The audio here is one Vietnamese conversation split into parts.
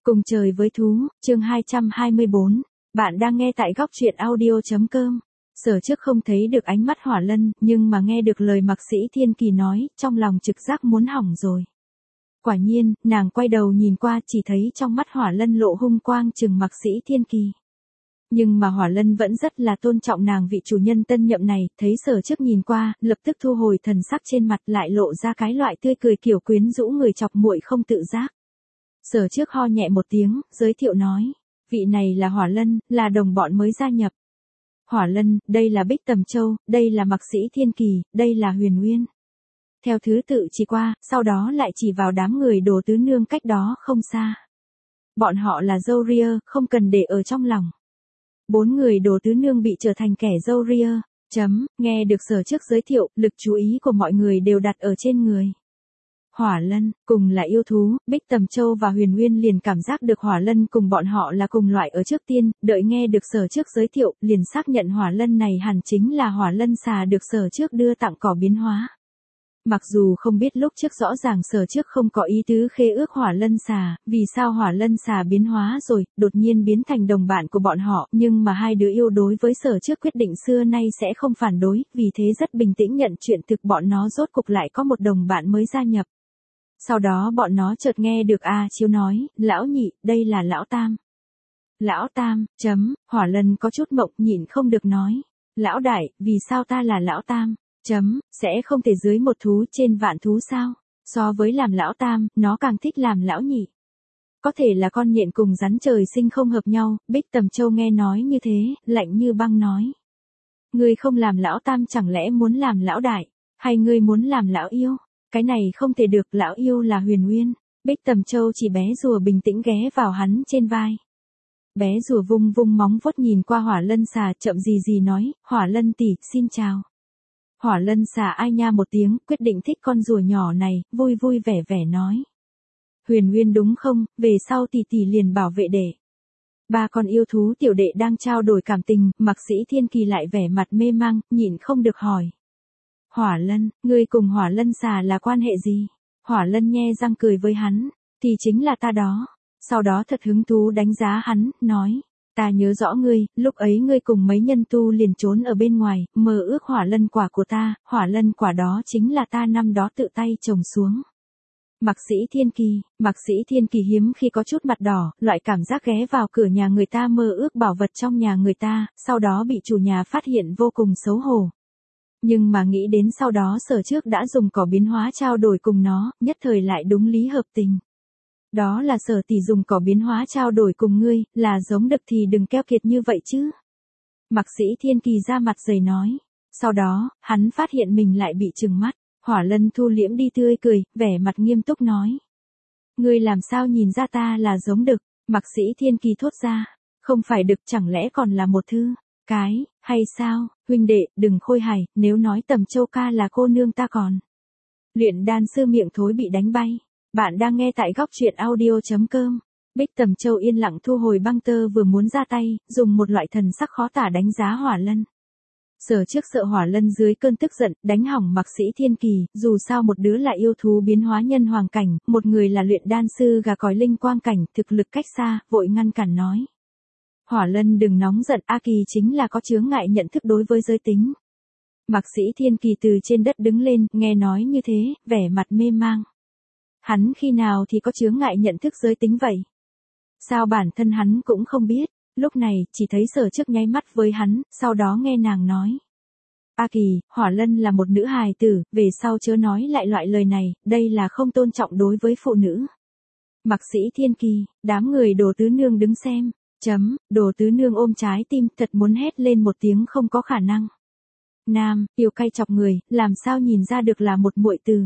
Cùng trời với thú, chương 224. Bạn đang nghe tại góc truyện audio.com. Sở Trước không thấy được ánh mắt Hỏa Lân, nhưng mà nghe được lời Mạc Sĩ Thiên Kỳ nói, trong lòng trực giác muốn hỏng rồi. Quả nhiên, nàng quay đầu nhìn qua chỉ thấy trong mắt Hỏa Lân lộ hung quang chừng Mạc Sĩ Thiên Kỳ. Nhưng mà Hỏa Lân vẫn rất là tôn trọng nàng vị chủ nhân tân nhậm này, thấy Sở Trước nhìn qua, lập tức thu hồi thần sắc trên mặt lại lộ ra cái loại tươi cười kiểu quyến rũ người chọc muội không tự giác. Sở Trước ho nhẹ một tiếng, giới thiệu nói, vị này là Hỏa Lân, là đồng bọn mới gia nhập. Hỏa Lân, đây là Bích Tầm Châu, đây là Mạc Sĩ Thiên Kỳ, đây là Huyền Nguyên. Theo thứ tự chỉ qua, sau đó lại chỉ vào đám người Đồ Tứ Nương cách đó không xa. Bọn họ là dâu ria, không cần để ở trong lòng. 4 người Đồ Tứ Nương bị trở thành kẻ dâu ria. Nghe được Sở Trước giới thiệu, lực chú ý của mọi người đều đặt ở trên người Hỏa Lân, cùng là yêu thú, Bích Tầm Châu và Huyền Nguyên liền cảm giác được Hỏa Lân cùng bọn họ là cùng loại ở trước tiên, đợi nghe được Sở Trước giới thiệu, liền xác nhận Hỏa Lân này hẳn chính là Hỏa Lân xà được Sở Trước đưa tặng cỏ biến hóa. Mặc dù không biết lúc trước rõ ràng Sở Trước không có ý tứ khế ước Hỏa Lân xà, vì sao Hỏa Lân xà biến hóa rồi, đột nhiên biến thành đồng bạn của bọn họ, nhưng mà hai đứa yêu đối với Sở Trước quyết định xưa nay sẽ không phản đối, vì thế rất bình tĩnh nhận chuyện thực bọn nó rốt cục lại có một đồng bạn mới gia nhập. Sau đó bọn nó chợt nghe được A Chiếu nói, lão nhị, đây là lão tam. Lão tam, Hỏa Lân có chút mộng nhịn không được nói. Lão đại, vì sao ta là lão tam? Sẽ không thể dưới một thú trên vạn thú sao? So với làm lão tam, nó càng thích làm lão nhị. Có thể là con nhện cùng rắn trời sinh không hợp nhau, Bích Tầm Châu nghe nói như thế, lạnh như băng nói. Ngươi không làm lão tam chẳng lẽ muốn làm lão đại, hay ngươi muốn làm lão yêu? Cái này không thể được, lão yêu là Huyền Nguyên. Bích Tầm Châu chỉ bé rùa bình tĩnh ghé vào hắn trên vai. Bé rùa vung vung móng vuốt nhìn qua Hỏa Lân xà chậm gì nói, Hỏa Lân tỷ, xin chào. Hỏa Lân xà ai nha một tiếng, quyết định thích con rùa nhỏ này, vui vui vẻ vẻ nói. Huyền Nguyên đúng không, về sau tỷ tỷ liền bảo vệ đệ. Ba con yêu thú tiểu đệ đang trao đổi cảm tình, Mạc Sĩ Thiên Kỳ lại vẻ mặt mê mang, nhịn không được hỏi. Hỏa Lân, ngươi cùng Hỏa Lân xà là quan hệ gì? Hỏa Lân nhe răng cười với hắn, thì chính là ta đó. Sau đó thật hứng thú đánh giá hắn, nói, ta nhớ rõ ngươi, lúc ấy ngươi cùng mấy nhân tu liền trốn ở bên ngoài, mơ ước Hỏa Lân quả của ta, Hỏa Lân quả đó chính là ta năm đó tự tay trồng xuống. Mạc Sĩ Thiên Kỳ hiếm khi có chút mặt đỏ, loại cảm giác ghé vào cửa nhà người ta mơ ước bảo vật trong nhà người ta, sau đó bị chủ nhà phát hiện vô cùng xấu hổ. Nhưng mà nghĩ đến sau đó Sở Trước đã dùng cỏ biến hóa trao đổi cùng nó, nhất thời lại đúng lý hợp tình. Đó là Sở tỷ dùng cỏ biến hóa trao đổi cùng ngươi, là giống đực thì đừng keo kiệt như vậy chứ. Mạc Sĩ Thiên Kỳ ra mặt dày nói. Sau đó, hắn phát hiện mình lại bị trừng mắt. Hỏa Lân thu liễm đi tươi cười, vẻ mặt nghiêm túc nói. Ngươi làm sao nhìn ra ta là giống đực? Mạc Sĩ Thiên Kỳ thốt ra. Không phải đực chẳng lẽ còn là một thứ cái, hay sao, huynh đệ, đừng khôi hài, nếu nói Tầm Châu ca là cô nương ta còn. Luyện đan sư miệng thối bị đánh bay. Bạn đang nghe tại góc truyện audio.com. Bích Tầm Châu yên lặng thu hồi băng tơ vừa muốn ra tay, dùng một loại thần sắc khó tả đánh giá Hỏa Lân. Sở Trước sợ Hỏa Lân dưới cơn tức giận, đánh hỏng Mạc Sĩ Thiên Kỳ, dù sao một đứa là yêu thú biến hóa nhân hoàng cảnh, một người là luyện đan sư gà còi linh quang cảnh, thực lực cách xa, vội ngăn cản nói. Hỏa Lân đừng nóng giận, A Kỳ chính là có chướng ngại nhận thức đối với giới tính. Mạc Sĩ Thiên Kỳ từ trên đất đứng lên, nghe nói như thế, vẻ mặt mê mang. Hắn khi nào thì có chướng ngại nhận thức giới tính vậy? Sao bản thân hắn cũng không biết, lúc này, chỉ thấy Sở Trước nháy mắt với hắn, sau đó nghe nàng nói. A Kỳ, Hỏa Lân là một nữ hài tử, về sau chớ nói lại loại lời này, đây là không tôn trọng đối với phụ nữ. Mạc Sĩ Thiên Kỳ, đám người Đồ Tứ Nương đứng xem. Đồ Tứ Nương ôm trái tim, thật muốn hét lên một tiếng không có khả năng. Nam, yêu cay chọc người, làm sao nhìn ra được là một muội tử.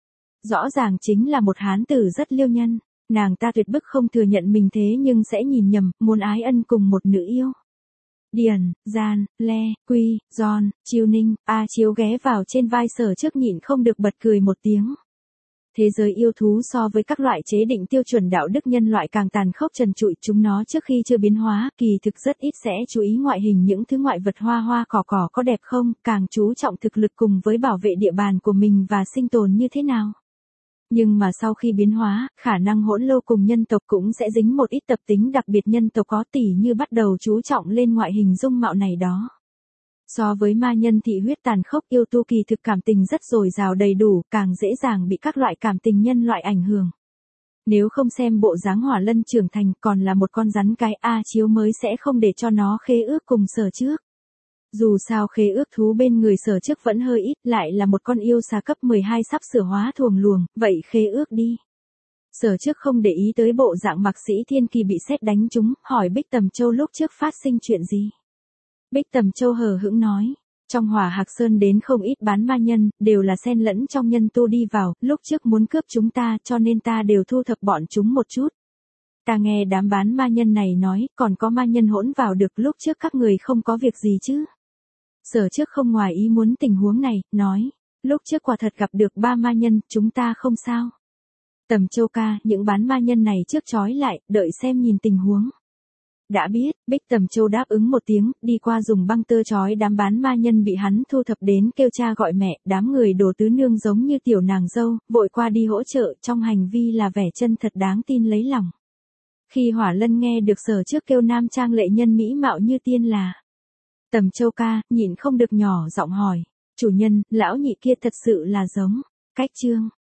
Rõ ràng chính là một hán tử rất liêu nhân, nàng ta tuyệt bức không thừa nhận mình thế nhưng sẽ nhìn nhầm, muốn ái ân cùng một nữ yêu. Điền, Gian, Le, Quy, Giòn, Chiêu Ninh, A Chiếu ghé vào trên vai Sở Trước nhịn không được bật cười một tiếng. Thế giới yêu thú so với các loại chế định tiêu chuẩn đạo đức nhân loại càng tàn khốc trần trụi, chúng nó trước khi chưa biến hóa, kỳ thực rất ít sẽ chú ý ngoại hình những thứ ngoại vật hoa hoa cỏ cỏ có đẹp không, càng chú trọng thực lực cùng với bảo vệ địa bàn của mình và sinh tồn như thế nào. Nhưng mà sau khi biến hóa, khả năng hỗn lô cùng nhân tộc cũng sẽ dính một ít tập tính đặc biệt nhân tộc có tỉ như bắt đầu chú trọng lên ngoại hình dung mạo này đó. So với ma nhân thị huyết tàn khốc, yêu tu kỳ thực cảm tình rất dồi dào đầy đủ, càng dễ dàng bị các loại cảm tình nhân loại ảnh hưởng. Nếu không xem bộ dáng Hỏa Lân trưởng thành còn là một con rắn cái A Chiếu mới sẽ không để cho nó khế ước cùng Sở Trước. Dù sao khế ước thú bên người Sở Trước vẫn hơi ít, lại là một con yêu xà cấp 12 sắp sửa hóa thuồng luồng, vậy khế ước đi. Sở Trước không để ý tới bộ dạng Mạc Sĩ Thiên Kỳ bị sét đánh trúng, hỏi Bích Tầm Châu lúc trước phát sinh chuyện gì. Bích Tầm Châu hờ hững nói, trong Hỏa Hạc Sơn đến không ít bán ma nhân, đều là xen lẫn trong nhân tu đi vào, lúc trước muốn cướp chúng ta cho nên ta đều thu thập bọn chúng một chút. Ta nghe đám bán ma nhân này nói, còn có ma nhân hỗn vào được, lúc trước các người không có việc gì chứ. Sở Trước không ngoài ý muốn tình huống này, nói, lúc trước quả thật gặp được 3 ma nhân, chúng ta không sao. Tầm Châu ca, những bán ma nhân này trước trói lại, đợi xem nhìn tình huống. Đã biết, Bích Tầm Châu đáp ứng một tiếng, đi qua dùng băng tơ trói đám bán ma nhân bị hắn thu thập đến kêu cha gọi mẹ, đám người Đồ Tứ Nương giống như tiểu nàng dâu, vội qua đi hỗ trợ, trong hành vi là vẻ chân thật đáng tin lấy lòng. Khi Hỏa Lân nghe được Sở Trước kêu nam trang lệ nhân mỹ mạo như tiên là Tầm Châu ca, nhịn không được nhỏ giọng hỏi, chủ nhân, lão nhị kia thật sự là giống, cách chương.